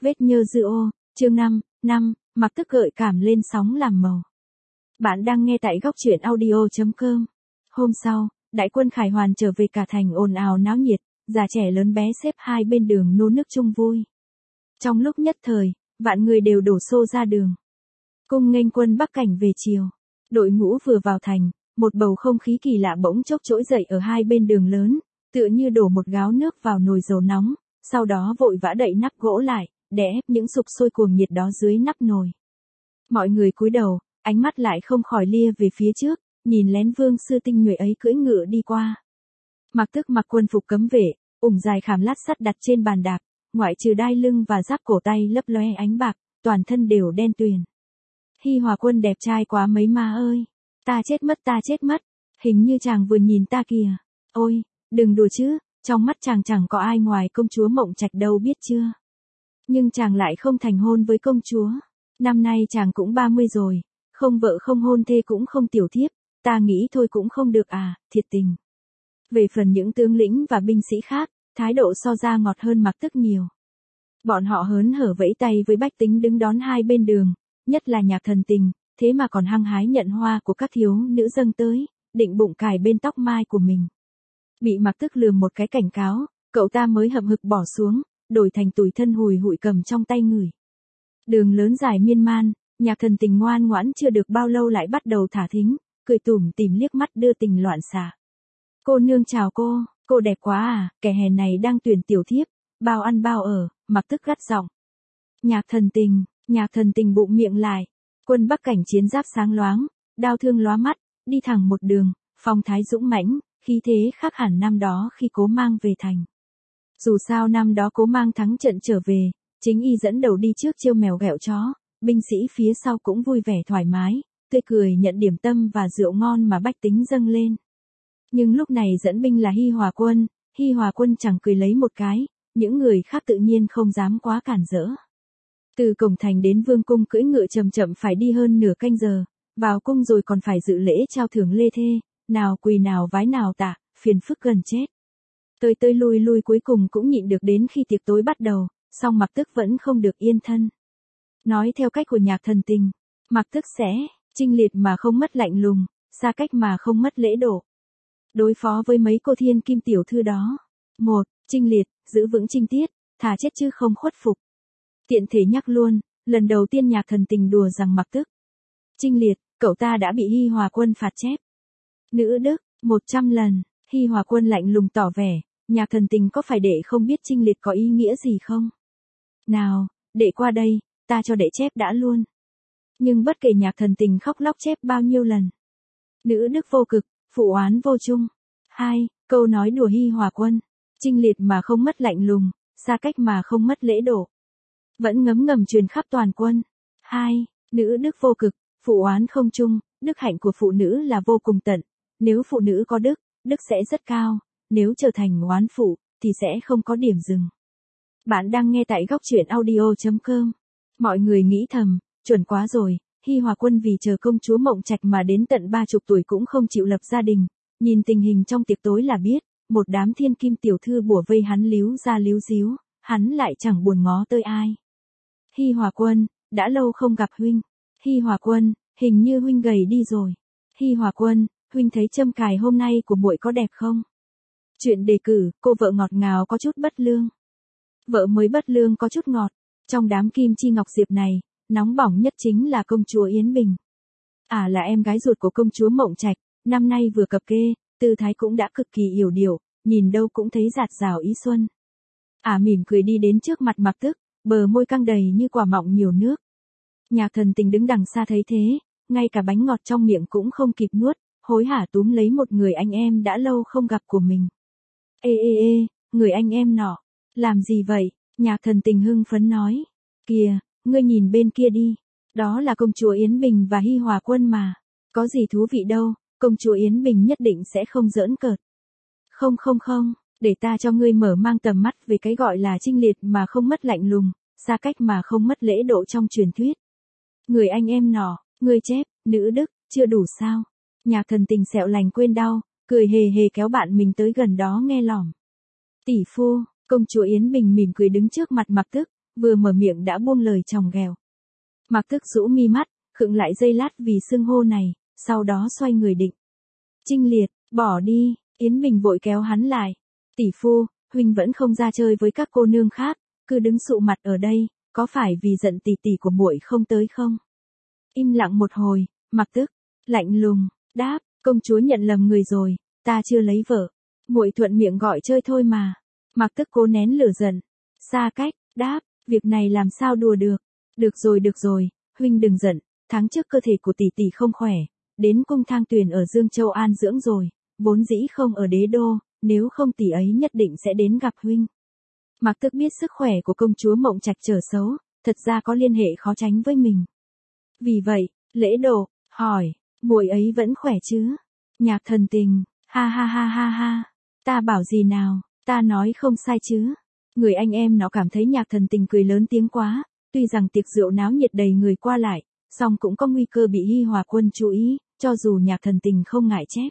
Vết nhơ dư ô, chương 5, Mặc Tức gợi cảm lên sóng làm màu. Bạn đang nghe tại góc truyện audio.com. Hôm sau, đại quân Khải Hoàn trở về cả thành ồn ào náo nhiệt, già trẻ lớn bé xếp hai bên đường nô nức chung vui. Trong lúc nhất thời, vạn người đều đổ xô ra đường. Cung nghênh quân Bắc Cảnh về chiều. Đội ngũ vừa vào thành, một bầu không khí kỳ lạ bỗng chốc trỗi dậy ở hai bên đường lớn, tựa như đổ một gáo nước vào nồi dầu nóng, sau đó vội vã đậy nắp gỗ lại, để ép những sục sôi cuồng nhiệt đó dưới nắp nồi. Mọi người cúi đầu, ánh mắt lại không khỏi lia về phía trước, nhìn lén vương sư tinh nhuệ ấy cưỡi ngựa đi qua. Mặc Tức mặc quân phục cấm vệ, ủng dài khảm lát sắt đặt trên bàn đạp, ngoại trừ đai lưng và giáp cổ tay lấp loe ánh bạc, toàn thân đều đen tuyền. Hi Hòa Quân đẹp trai quá mấy ma ơi, ta chết mất, hình như chàng vừa nhìn ta kìa. Ôi, đừng đùa chứ, trong mắt chàng chẳng có ai ngoài công chúa Mộng Trạch đâu biết chưa. Nhưng chàng lại không thành hôn với công chúa. Năm nay chàng cũng 30 rồi, không vợ không hôn thê cũng không tiểu thiếp, ta nghĩ thôi cũng không được à, thiệt tình. Về phần những tướng lĩnh và binh sĩ khác, thái độ so ra ngọt hơn Mặc Tức nhiều. Bọn họ hớn hở vẫy tay với bách tính đứng đón hai bên đường, nhất là Nhạc Thần Tình, thế mà còn hăng hái nhận hoa của các thiếu nữ dâng tới, định bụng cài bên tóc mai của mình. Bị Mặc Tức lườm một cái cảnh cáo, cậu ta mới hậm hực bỏ xuống, đổi thành tủi thân hùi hụi cầm trong tay ngửi. Đường lớn dài miên man, Nhạc Thần Tình ngoan ngoãn chưa được bao lâu lại bắt đầu thả thính, cười tủm tỉm liếc mắt đưa tình loạn xạ. Cô nương chào cô đẹp quá à, kẻ hèn này đang tuyển tiểu thiếp, bao ăn bao ở, Mặc Tức gắt giọng. Nhạc Thần Tình bụng miệng lại, quân Bắc Cảnh chiến giáp sáng loáng, đao thương lóa mắt, đi thẳng một đường, phong thái dũng mãnh, khí thế khác hẳn năm đó khi Cố Mang về thành. Dù sao năm đó Cố Mang thắng trận trở về, chính y dẫn đầu đi trước chiêu mèo ghẹo chó, binh sĩ phía sau cũng vui vẻ thoải mái, tươi cười nhận điểm tâm và rượu ngon mà bách tính dâng lên. Nhưng lúc này dẫn binh là Hi Hòa Quân chẳng cười lấy một cái, những người khác tự nhiên không dám quá cản rỡ. Từ cổng thành đến vương cung cưỡi ngựa chậm phải đi hơn nửa canh giờ, vào cung rồi còn phải dự lễ trao thưởng lê thê, nào quỳ nào vái nào tạ, phiền phức gần chết. Tới lui cuối cùng cũng nhịn được đến khi tiệc tối bắt đầu, song Mặc Tức vẫn không được yên thân. Nói theo cách của Nhạc Thần Tình, Mặc Tức sẽ chinh liệt mà không mất lạnh lùng, xa cách mà không mất lễ độ. Đối phó với mấy cô thiên kim tiểu thư đó. 1. Chinh liệt, giữ vững chinh tiết, thà chết chứ không khuất phục. Tiện thể nhắc luôn, lần đầu tiên Nhạc Thần Tình đùa rằng Mặc Tức chinh liệt, cậu ta đã bị Hi Hòa Quân phạt chép. Nữ đức, 100 lần, Hi Hòa Quân lạnh lùng tỏ vẻ, Nhạc Thần Tình có phải đệ không biết chinh liệt có ý nghĩa gì không? Nào, đệ qua đây, ta cho đệ chép đã luôn. Nhưng bất kể Nhạc Thần Tình khóc lóc chép bao nhiêu lần. Nữ đức vô cực, phụ oán vô chung. 2. Câu nói đùa Hi Hòa Quân, chinh liệt mà không mất lạnh lùng, xa cách mà không mất lễ độ. Vẫn ngấm ngầm truyền khắp toàn quân. 2. Nữ đức vô cực, phụ oán không chung, đức hạnh của phụ nữ là vô cùng tận. Nếu phụ nữ có đức sẽ rất cao, nếu trở thành oán phụ, thì sẽ không có điểm dừng. Bạn đang nghe tại góc truyện audio.com. Mọi người nghĩ thầm, chuẩn quá rồi, Hi Hòa Quân vì chờ công chúa Mộng Trạch mà đến tận 30 tuổi cũng không chịu lập gia đình. Nhìn tình hình trong tiệc tối là biết, một đám thiên kim tiểu thư bủa vây hắn líu ra líu díu, hắn lại chẳng buồn ngó tới ai. Hi Hòa Quân, đã lâu không gặp huynh. Hi Hòa Quân, hình như huynh gầy đi rồi. Hi Hòa Quân, huynh thấy châm cài hôm nay của muội có đẹp không? Chuyện đề cử, cô vợ ngọt ngào có chút bất lương. Vợ mới bất lương có chút ngọt. Trong đám kim chi ngọc diệp này, nóng bỏng nhất chính là công chúa Yến Bình. Là em gái ruột của công chúa Mộng Trạch, năm nay vừa cập kê, tư thái cũng đã cực kỳ yểu điệu, nhìn đâu cũng thấy dạt dào ý xuân. Mỉm cười đi đến trước mặt Mặc Tức, bờ môi căng đầy như quả mọng nhiều nước. Nhạc Thần Tình đứng đằng xa thấy thế, ngay cả bánh ngọt trong miệng cũng không kịp nuốt, hối hả túm lấy một người anh em đã lâu không gặp của mình. Ê, người anh em nọ, làm gì vậy? Nhạc Thần Tình hưng phấn nói. Kìa, ngươi nhìn bên kia đi, đó là công chúa Yến Bình và Hi Hòa Quân mà. Có gì thú vị đâu, công chúa Yến Bình nhất định sẽ không giỡn cợt. Không, để ta cho ngươi mở mang tầm mắt về cái gọi là chinh liệt mà không mất lạnh lùng, xa cách mà không mất lễ độ trong truyền thuyết. Người anh em nọ, ngươi chép, nữ đức, chưa đủ sao? Nhạc Thần Tình sẹo lành quên đau, cười hề hề kéo bạn mình tới gần đó nghe lỏm. Tỷ phu, công chúa Yến Bình mỉm cười đứng trước mặt Mặc Tức, vừa mở miệng đã buông lời chòng ghẹo. Mạc Tức rũ mi mắt, khựng lại giây lát vì xưng hô này, sau đó xoay người định. Trinh Liệt, bỏ đi, Yến Bình vội kéo hắn lại. Tỷ phu, huynh vẫn không ra chơi với các cô nương khác, cứ đứng sụ mặt ở đây, có phải vì giận tỷ tỷ của muội không tới không? Im lặng một hồi, Mạc Tức lạnh lùng đáp, công chúa nhận lầm người rồi, ta chưa lấy vợ, muội thuận miệng gọi chơi thôi mà. Mạc Tức cố nén lửa giận, xa cách đáp, việc này làm sao đùa được. Được rồi, huynh đừng giận, tháng trước cơ thể của tỷ tỷ không khỏe, đến cung Thang Tuyền ở Dương Châu an dưỡng rồi, vốn dĩ không ở đế đô, nếu không tỷ ấy nhất định sẽ đến gặp huynh. Mạc Tức biết sức khỏe của công chúa Mộng Trạch trở xấu, thật ra có liên hệ khó tránh với mình. Vì vậy, lễ độ, hỏi, muội ấy vẫn khỏe chứ? Nhạc Thần Tình, ha ha ha ha ha, ta bảo gì nào, ta nói không sai chứ? Người anh em nó cảm thấy Nhạc Thần Tình cười lớn tiếng quá, tuy rằng tiệc rượu náo nhiệt đầy người qua lại, song cũng có nguy cơ bị Hi Hòa Quân chú ý, cho dù Nhạc Thần Tình không ngại chép.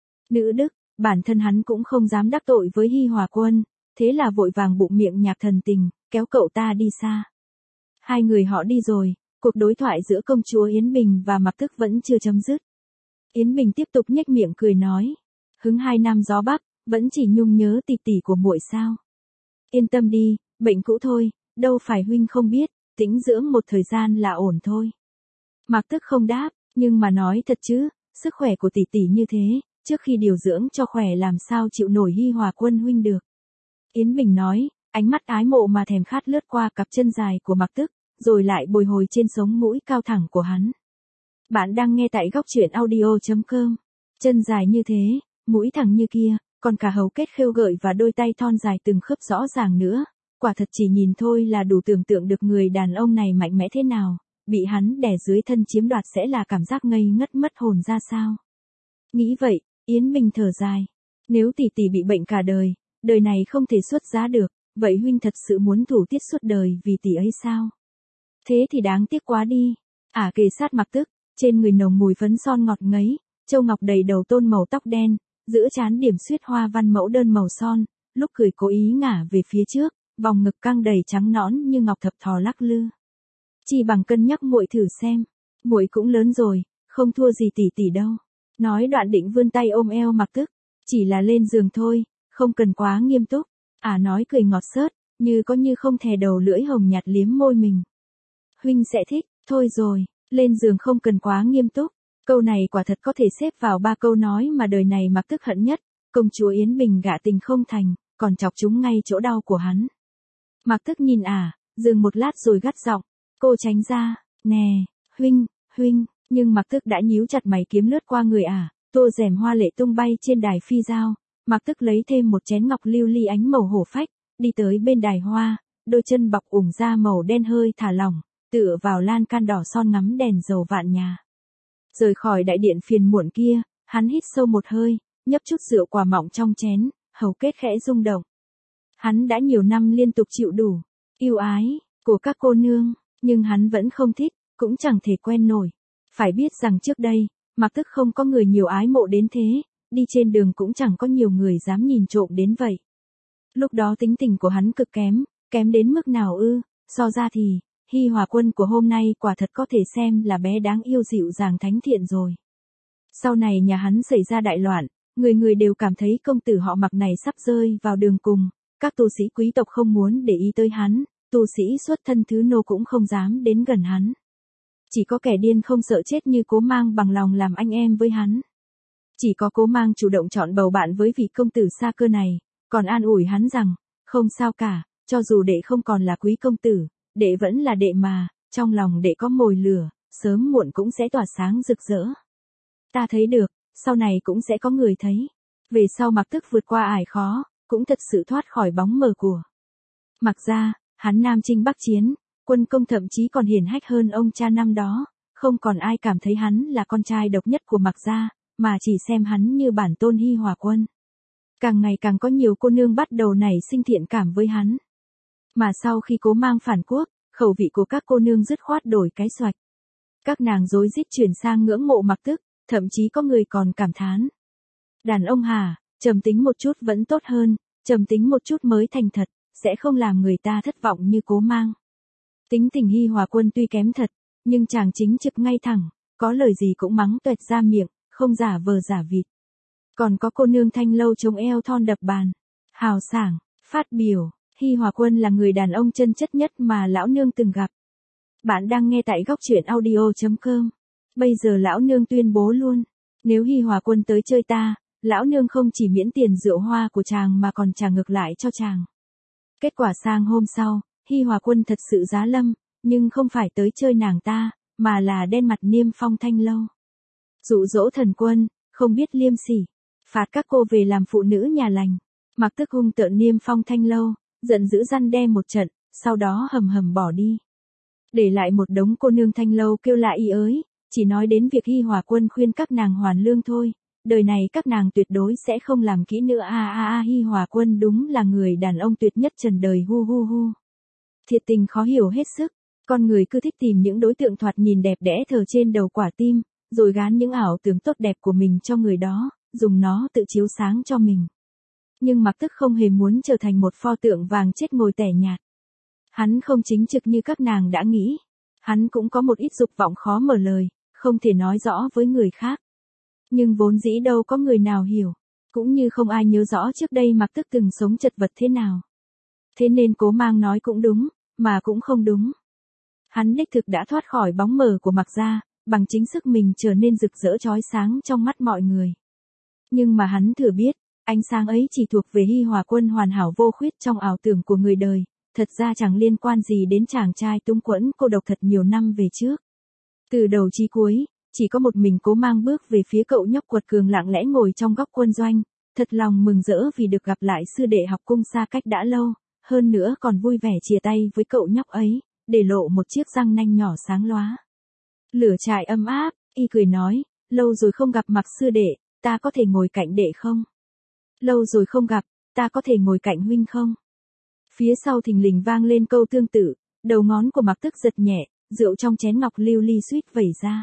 Nữ đức, bản thân hắn cũng không dám đắc tội với Hi Hòa Quân, thế là vội vàng bụng miệng Nhạc Thần Tình, kéo cậu ta đi xa. Hai người họ đi rồi, cuộc đối thoại giữa công chúa Yến Bình và Mạc Tức vẫn chưa chấm dứt. Yến Bình tiếp tục nhếch miệng cười nói, hứng 2 năm gió bắc, vẫn chỉ nhung nhớ tỷ tỷ của muội sao? Yên tâm đi, bệnh cũ thôi, đâu phải huynh không biết, tĩnh dưỡng một thời gian là ổn thôi. Mạc Tức không đáp, nhưng mà nói thật chứ, sức khỏe của tỷ tỷ như thế, trước khi điều dưỡng cho khỏe làm sao chịu nổi Hi Hòa Quân huynh được. Yến Bình nói, ánh mắt ái mộ mà thèm khát lướt qua cặp chân dài của Mạc Tức, rồi lại bồi hồi trên sống mũi cao thẳng của hắn. Bạn đang nghe tại góc truyện audio.com. Chân dài như thế, mũi thẳng như kia, còn cả hầu kết khêu gợi và đôi tay thon dài từng khớp rõ ràng nữa. Quả thật chỉ nhìn thôi là đủ tưởng tượng được người đàn ông này mạnh mẽ thế nào, bị hắn đè dưới thân chiếm đoạt sẽ là cảm giác ngây ngất mất hồn ra sao. Nghĩ vậy, Yến Bình thở dài. Nếu tỷ tỷ bị bệnh cả đời, đời này không thể xuất giá được, vậy huynh thật sự muốn thủ tiết suốt đời vì tỷ ấy sao? Thế thì đáng tiếc quá đi. Kề sát Mạc Tức, trên người nồng mùi phấn son ngọt ngấy, châu ngọc đầy đầu tôn màu tóc đen, giữa trán điểm xuyết hoa văn mẫu đơn màu son, lúc cười cố ý ngả về phía trước, vòng ngực căng đầy trắng nõn như ngọc thập thò lắc lư. Chỉ bằng cân nhắc muội thử xem, muội cũng lớn rồi, không thua gì tỷ tỷ đâu. Nói đoạn định vươn tay ôm eo Mạc Tức, chỉ là lên giường thôi, không cần quá nghiêm túc. Nói cười ngọt xớt, như có như không thè đầu lưỡi hồng nhạt liếm môi mình. Huynh sẽ thích, thôi rồi, lên giường không cần quá nghiêm túc. Câu này quả thật có thể xếp vào 3 câu nói mà đời này Mạc Tức hận nhất. Công chúa Yến Bình gạ tình không thành, còn chọc chúng ngay chỗ đau của hắn. Mạc Tức nhìn dừng một lát rồi gắt giọng, cô tránh ra, nè, huynh, nhưng Mạc Tức đã nhíu chặt mày kiếm lướt qua người tô rèm hoa lệ tung bay trên đài phi giao. Mạc Tức lấy thêm một chén ngọc lưu ly ánh màu hổ phách, đi tới bên đài hoa, đôi chân bọc ủng da màu đen hơi thả lỏng, tựa vào lan can đỏ son ngắm đèn dầu vạn nhà. Rời khỏi đại điện phiền muộn kia, hắn hít sâu một hơi, nhấp chút rượu quả mọng trong chén, hầu kết khẽ rung động. Hắn đã nhiều năm liên tục chịu đủ yêu ái của các cô nương, nhưng hắn vẫn không thích, cũng chẳng thể quen nổi. Phải biết rằng trước đây, Mạc Tức không có người nhiều ái mộ đến thế, đi trên đường cũng chẳng có nhiều người dám nhìn trộm đến vậy. Lúc đó tính tình của hắn cực kém đến mức nào ư? So ra thì, Hi Hòa Quân của hôm nay quả thật có thể xem là bé đáng yêu dịu dàng thánh thiện rồi. Sau này nhà hắn xảy ra đại loạn, người người đều cảm thấy công tử họ Mạc này sắp rơi vào đường cùng, các tu sĩ quý tộc không muốn để ý tới hắn, tu sĩ xuất thân thứ nô cũng không dám đến gần hắn. Chỉ có kẻ điên không sợ chết như Cố Mang bằng lòng làm anh em với hắn. Chỉ có Cố Mang chủ động chọn bầu bạn với vị công tử xa cơ này, còn an ủi hắn rằng, không sao cả, cho dù đệ không còn là quý công tử, đệ vẫn là đệ mà, trong lòng đệ có mồi lửa, sớm muộn cũng sẽ tỏa sáng rực rỡ. Ta thấy được, sau này cũng sẽ có người thấy. Về sau Mạc Tức vượt qua ải khó, cũng thật sự thoát khỏi bóng mờ của Mạc gia, hắn Nam chinh Bắc chiến, quân công thậm chí còn hiển hách hơn ông cha năm đó, không còn ai cảm thấy hắn là con trai độc nhất của Mạc gia, mà chỉ xem hắn như bản tôn Hi Hòa Quân. Càng ngày càng có nhiều cô nương bắt đầu nảy sinh thiện cảm với hắn. Mà sau khi Cố Mang phản quốc, khẩu vị của các cô nương dứt khoát đổi cái xoạch. Các nàng rối rít chuyển sang ngưỡng mộ Mạc Tức, thậm chí có người còn cảm thán. Đàn ông trầm tính một chút vẫn tốt hơn, trầm tính một chút mới thành thật, sẽ không làm người ta thất vọng như Cố Mang. Tính tình Hi Hòa Quân tuy kém thật, nhưng chàng chính trực ngay thẳng, có lời gì cũng mắng toẹt ra miệng, không giả vờ giả vịt. Còn có cô nương Thanh Lâu chống eo thon đập bàn, hào sảng, phát biểu, Hi Hòa Quân là người đàn ông chân chất nhất mà lão nương từng gặp. Bạn đang nghe tại góc truyện audio.com. Bây giờ lão nương tuyên bố luôn, nếu Hi Hòa Quân tới chơi ta, lão nương không chỉ miễn tiền rượu hoa của chàng mà còn trả ngược lại cho chàng. Kết quả sang hôm sau, Hi Hòa Quân thật sự giá lâm, nhưng không phải tới chơi nàng ta, mà là đen mặt Niêm Phong Thanh Lâu. Dụ dỗ thần quân, không biết liêm sỉ, phạt các cô về làm phụ nữ nhà lành. Mặc Tức hung tợn Niêm Phong Thanh Lâu, giận dữ răn đe một trận, sau đó hầm hầm bỏ đi. Để lại một đống cô nương Thanh Lâu kêu la y ới, chỉ nói đến việc Hi Hòa Quân khuyên các nàng hoàn lương thôi, đời này các nàng tuyệt đối sẽ không làm kỹ nữa. Hi Hòa Quân đúng là người đàn ông tuyệt nhất trần đời. Hu. Thiệt tình khó hiểu hết sức, con người cứ thích tìm những đối tượng thoạt nhìn đẹp đẽ thờ trên đầu quả tim, rồi gán những ảo tưởng tốt đẹp của mình cho người đó, dùng nó tự chiếu sáng cho mình. Nhưng Mặc Tức không hề muốn trở thành một pho tượng vàng chết ngồi tẻ nhạt. Hắn không chính trực như các nàng đã nghĩ. Hắn cũng có một ít dục vọng khó mở lời, không thể nói rõ với người khác. Nhưng vốn dĩ đâu có người nào hiểu, cũng như không ai nhớ rõ trước đây Mặc Tức từng sống chật vật thế nào. Thế nên Cố Mang nói cũng đúng, mà cũng không đúng. Hắn đích thực đã thoát khỏi bóng mờ của Mặc gia, bằng chính sức mình trở nên rực rỡ chói sáng trong mắt mọi người. Nhưng mà hắn thừa biết, ánh sáng ấy chỉ thuộc về Hi Hòa Quân hoàn hảo vô khuyết trong ảo tưởng của người đời, thật ra chẳng liên quan gì đến chàng trai túng quẫn cô độc thật nhiều năm về trước. Từ đầu chí cuối, chỉ có một mình Cố Mang bước về phía cậu nhóc quật cường lặng lẽ ngồi trong góc quân doanh, thật lòng mừng rỡ vì được gặp lại sư đệ học cung xa cách đã lâu, hơn nữa còn vui vẻ chia tay với cậu nhóc ấy, để lộ một chiếc răng nanh nhỏ sáng lóa. Lửa trại ấm áp, y cười nói, lâu rồi không gặp Mặc sư đệ, ta có thể ngồi cạnh đệ không? Lâu rồi không gặp, ta có thể ngồi cạnh huynh không? Phía sau thình lình vang lên câu tương tự, đầu ngón của Mặc Tức giật nhẹ, rượu trong chén ngọc lưu ly suýt vẩy ra.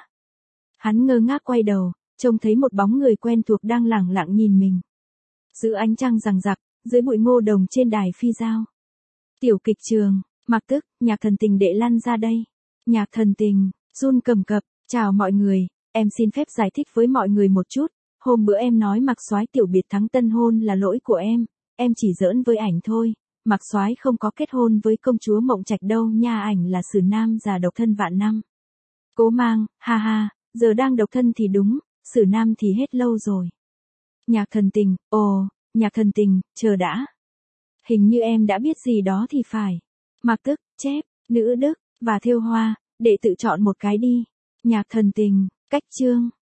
Hắn ngơ ngác quay đầu, trông thấy một bóng người quen thuộc đang lẳng lặng nhìn mình. Giữa ánh trăng rằng rặc, dưới bụi ngô đồng trên đài phi giao. Tiểu kịch trường, Mặc Tức, Nhạc Thần Tình đệ lăn ra đây. Nhạc Thần Tình, run cầm cập, chào mọi người, em xin phép giải thích với mọi người một chút. Hôm bữa em nói Mặc soái tiểu biệt thắng tân hôn là lỗi của em chỉ giỡn với ảnh thôi. Mặc soái không có kết hôn với công chúa Mộng Trạch đâu nha, ảnh là sử nam già độc thân vạn năm. Cố Mang, ha, giờ đang độc thân thì đúng, sử nam thì hết lâu rồi. Nhạc Thần Tình, Nhạc Thần Tình, chờ đã. Hình như em đã biết gì đó thì phải. Mặc Tức, chép, nữ đức, và thêu hoa, đệ tự chọn một cái đi. Nhạc Thần Tình, cách chương.